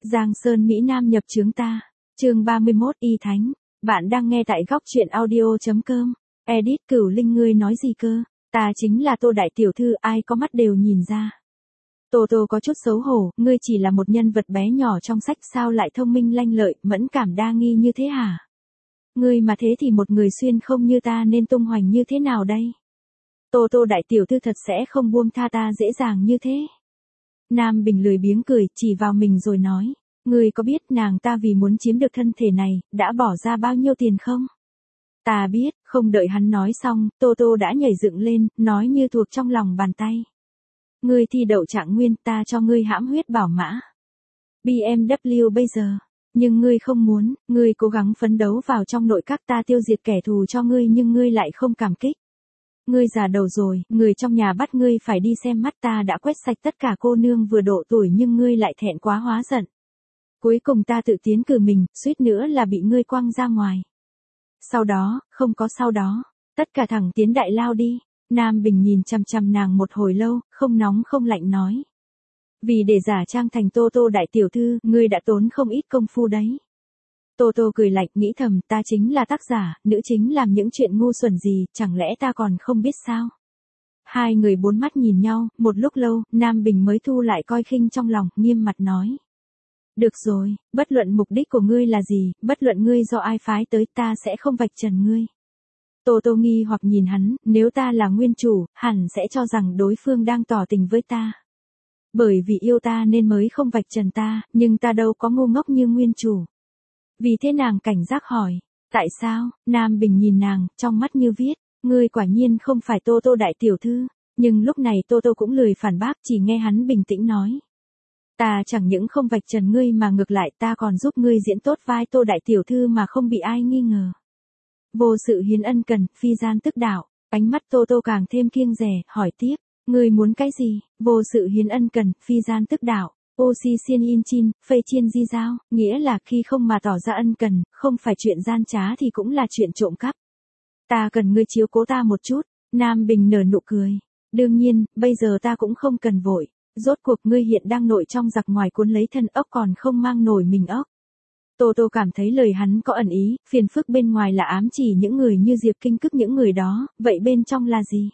Giang Sơn Mỹ Nam nhập chướng ta. Chương 31 Y Thánh. Bạn đang nghe tại góc truyện audio.com. Edit Cửu Linh, ngươi nói gì cơ? Ta chính là Tô đại tiểu thư, ai có mắt đều nhìn ra. Tô Tô có chút xấu hổ, ngươi chỉ là một nhân vật bé nhỏ trong sách sao lại thông minh lanh lợi, mẫn cảm đa nghi như thế hả? Ngươi mà thế thì một người xuyên không như ta nên tung hoành như thế nào đây? Tô đại tiểu thư thật sẽ không buông tha ta dễ dàng như thế. Nam Bình lười biếng cười, chỉ vào mình rồi nói, ngươi có biết nàng ta vì muốn chiếm được thân thể này, đã bỏ ra bao nhiêu tiền không? Ta biết. Không đợi hắn nói xong, Tô đã nhảy dựng lên, nói như thuộc trong lòng bàn tay. Ngươi thi đậu trạng nguyên, ta cho ngươi hãm huyết bảo mã. BMW bây giờ. Nhưng ngươi không muốn, ngươi cố gắng phấn đấu vào trong nội các, ta tiêu diệt kẻ thù cho ngươi nhưng ngươi lại không cảm kích. Ngươi già đầu rồi, người trong nhà bắt ngươi phải đi xem mắt, ta đã quét sạch tất cả cô nương vừa độ tuổi nhưng ngươi lại thẹn quá hóa giận. Cuối cùng ta tự tiến cử mình, suýt nữa là bị ngươi quăng ra ngoài. Sau đó, không có sau đó, tất cả thẳng tiến đại lao đi. Nam Bình nhìn chằm chằm nàng một hồi lâu, không nóng không lạnh nói. Vì để giả trang thành Tô đại tiểu thư, ngươi đã tốn không ít công phu đấy. Tô cười lạnh, nghĩ thầm, ta chính là tác giả, nữ chính làm những chuyện ngu xuẩn gì, chẳng lẽ ta còn không biết sao? Hai người bốn mắt nhìn nhau, một lúc lâu, Nam Bình mới thu lại coi khinh trong lòng, nghiêm mặt nói. Được rồi, bất luận mục đích của ngươi là gì, bất luận ngươi do ai phái tới, ta sẽ không vạch trần ngươi. Tô nghi hoặc nhìn hắn, nếu ta là nguyên chủ, hẳn sẽ cho rằng đối phương đang tỏ tình với ta. Bởi vì yêu ta nên mới không vạch trần ta, nhưng ta đâu có ngu ngốc như nguyên chủ. Vì thế nàng cảnh giác hỏi, tại sao? Nam Bình nhìn nàng, trong mắt như viết, ngươi quả nhiên không phải Tô đại tiểu thư. Nhưng lúc này Tô cũng lười phản bác, chỉ nghe hắn bình tĩnh nói. Ta chẳng những không vạch trần ngươi mà ngược lại ta còn giúp ngươi diễn tốt vai Tô đại tiểu thư mà không bị ai nghi ngờ. Vô sự hiến ân cần, phi gian tức đạo. Ánh mắt Tô càng thêm kiêng dè, hỏi tiếp, ngươi muốn cái gì? Vô sự hiến ân cần, phi gian tức đạo. Ô si xiên in chin, phê chiên di giao, nghĩa là khi không mà tỏ ra ân cần, không phải chuyện gian trá thì cũng là chuyện trộm cắp. Ta cần ngươi chiếu cố ta một chút. Nam Bình nở nụ cười. Đương nhiên, bây giờ ta cũng không cần vội. Rốt cuộc ngươi hiện đang nội trong giặc ngoài cuốn lấy thân ốc còn không mang nổi mình ốc. Tô cảm thấy lời hắn có ẩn ý, phiền phức bên ngoài là ám chỉ những người như Diệp Kinh Cức những người đó, vậy bên trong là gì?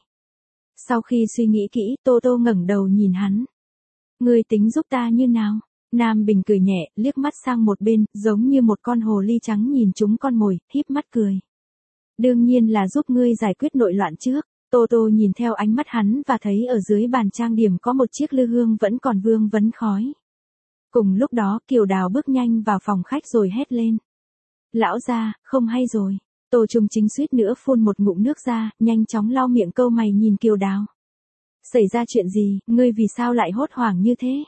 Sau khi suy nghĩ kỹ, Tô ngẩng đầu nhìn hắn. Ngươi tính giúp ta như nào? Nam Bình cười nhẹ, liếc mắt sang một bên, giống như một con hồ ly trắng nhìn chúng con mồi, híp mắt cười. Đương nhiên là giúp ngươi giải quyết nội loạn trước. Tô nhìn theo ánh mắt hắn và thấy ở dưới bàn trang điểm có một chiếc lư hương vẫn còn vương vấn khói. Cùng lúc đó Kiều Đào bước nhanh vào phòng khách rồi hét lên. Lão gia, không hay rồi. Tô Trung Chính suýt nữa phun một ngụm nước ra, nhanh chóng lau miệng câu mày nhìn Kiều Đào. Xảy ra chuyện gì, ngươi vì sao lại hốt hoảng như thế?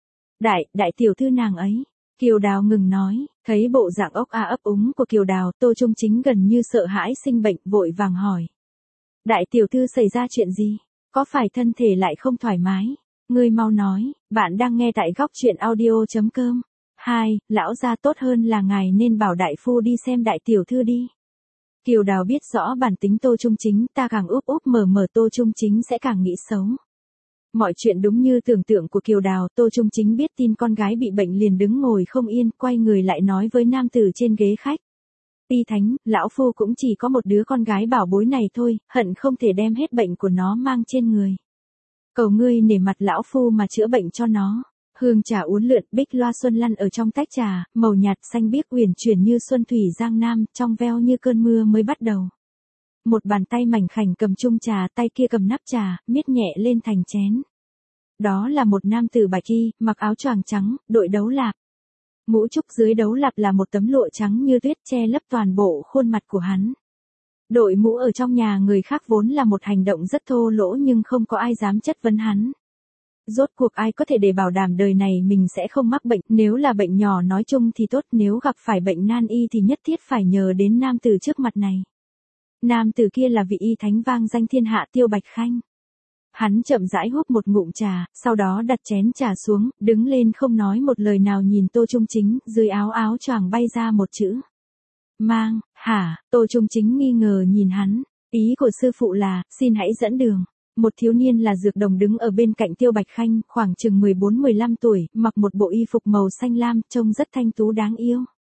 Đại tiểu thư nàng ấy. Kiều Đào ngừng nói, thấy bộ dạng ốc ấp úng của Kiều Đào, Tô Trung Chính gần như sợ hãi sinh bệnh, vội vàng hỏi. Đại tiểu thư xảy ra chuyện gì? Có phải thân thể lại không thoải mái? Ngươi mau nói, bạn đang nghe tại góc truyện audio.com. 2. Lão gia, tốt hơn là ngài nên bảo đại phu đi xem đại tiểu thư đi. Kiều Đào biết rõ bản tính Tô Trung Chính, ta càng úp mở Tô Trung Chính sẽ càng nghĩ xấu. Mọi chuyện đúng như tưởng tượng của Kiều Đào, Tô Trung Chính biết tin con gái bị bệnh liền đứng ngồi không yên, quay người lại nói với nam tử trên ghế khách. Y Thánh, lão phu cũng chỉ có một đứa con gái bảo bối này thôi, hận không thể đem hết bệnh của nó mang trên người. Cầu ngươi nể mặt lão phu mà chữa bệnh cho nó. Hương trà uốn lượn, bích loa xuân lăn ở trong tách trà, màu nhạt xanh biếc uyển chuyển như xuân thủy giang nam, trong veo như cơn mưa mới bắt đầu. Một bàn tay mảnh khảnh cầm chung trà, tay kia cầm nắp trà, miết nhẹ lên thành chén. Đó là một nam tử bạch y, mặc áo choàng trắng, đội đấu lạp. Mũ trúc dưới đấu lạp là một tấm lụa trắng như tuyết che lấp toàn bộ khuôn mặt của hắn. Đội mũ ở trong nhà người khác vốn là một hành động rất thô lỗ nhưng không có ai dám chất vấn hắn. Rốt cuộc ai có thể để bảo đảm đời này mình sẽ không mắc bệnh, nếu là bệnh nhỏ nói chung thì tốt, nếu gặp phải bệnh nan y thì nhất thiết phải nhờ đến nam tử trước mặt này. Nam tử kia là vị y thánh vang danh thiên hạ Tiêu Bạch Khanh. Hắn chậm rãi húp một ngụm trà, sau đó đặt chén trà xuống, đứng lên không nói một lời nào nhìn Tô Trung Chính, dưới áo choàng bay ra một chữ. Mang, hả? Tô Trung Chính nghi ngờ nhìn hắn, ý của sư phụ là, xin hãy dẫn đường. Một thiếu niên là Dược Đồng đứng ở bên cạnh Tiêu Bạch Khanh, khoảng chừng 14-15 tuổi, mặc một bộ y phục màu xanh lam, trông rất thanh tú đáng yêu.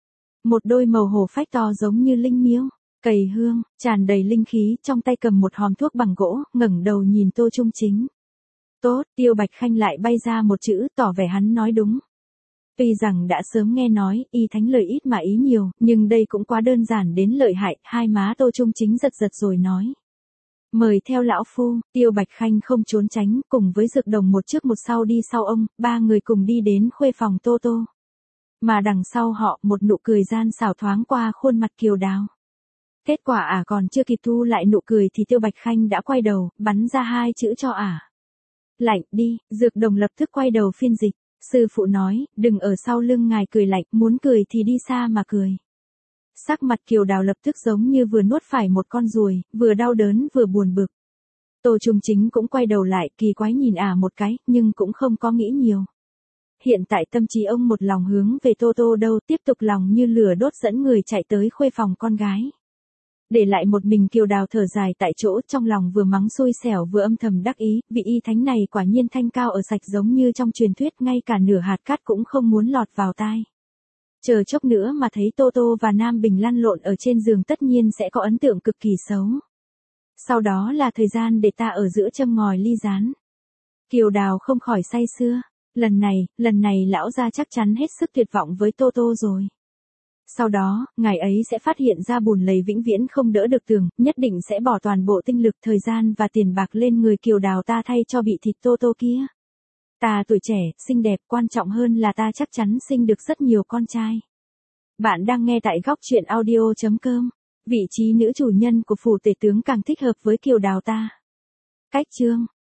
Một đôi màu hổ phách to giống như linh miêu, cầy hương, tràn đầy linh khí, trong tay cầm một hòm thuốc bằng gỗ, ngẩng đầu nhìn Tô Trung Chính. Tốt, Tiêu Bạch Khanh lại bay ra một chữ, tỏ vẻ hắn nói đúng. Tuy rằng đã sớm nghe nói, y thánh lời ít mà ý nhiều, nhưng đây cũng quá đơn giản đến lợi hại, hai má Tô Trung Chính giật giật rồi nói. Mời theo lão phu, Tiêu Bạch Khanh không trốn tránh, cùng với Dược Đồng một trước một sau đi sau ông, ba người cùng đi đến khuê phòng Tô Tô. Mà đằng sau họ, một nụ cười gian xảo thoáng qua khuôn mặt Kiều Đào. Kết quả còn chưa kịp thu lại nụ cười thì Tiêu Bạch Khanh đã quay đầu, bắn ra hai chữ cho Lạnh đi, Dược Đồng lập tức quay đầu phiên dịch. Sư phụ nói, đừng ở sau lưng ngài cười lạnh, muốn cười thì đi xa mà cười. Sắc mặt Kiều Đào lập tức giống như vừa nuốt phải một con ruồi, vừa đau đớn vừa buồn bực. Tô Trung Chính cũng quay đầu lại, kỳ quái nhìn một cái, nhưng cũng không có nghĩ nhiều. Hiện tại tâm trí ông một lòng hướng về Tô Tô đâu, tiếp tục lòng như lửa đốt dẫn người chạy tới khuê phòng con gái. Để lại một mình Kiều Đào thở dài tại chỗ, trong lòng vừa mắng xui xẻo vừa âm thầm đắc ý, vị y thánh này quả nhiên thanh cao ở sạch giống như trong truyền thuyết, ngay cả nửa hạt cát cũng không muốn lọt vào tai. Chờ chốc nữa mà thấy Tô Tô và Nam Bình lăn lộn ở trên giường tất nhiên sẽ có ấn tượng cực kỳ xấu. Sau đó là thời gian để ta ở giữa châm ngòi ly rán. Kiều Đào không khỏi say sưa. Lần này lão gia chắc chắn hết sức tuyệt vọng với Tô Tô rồi. Sau đó, ngài ấy sẽ phát hiện ra bùn lầy vĩnh viễn không đỡ được tường, nhất định sẽ bỏ toàn bộ tinh lực, thời gian và tiền bạc lên người Kiều Đào ta thay cho bị thịt Tô Tô kia. Ta tuổi trẻ, xinh đẹp, quan trọng hơn là ta chắc chắn sinh được rất nhiều con trai. Bạn đang nghe tại góc truyện audio.com. Vị trí nữ chủ nhân của phủ tể tướng càng thích hợp với Kiều Đào ta. Cách chương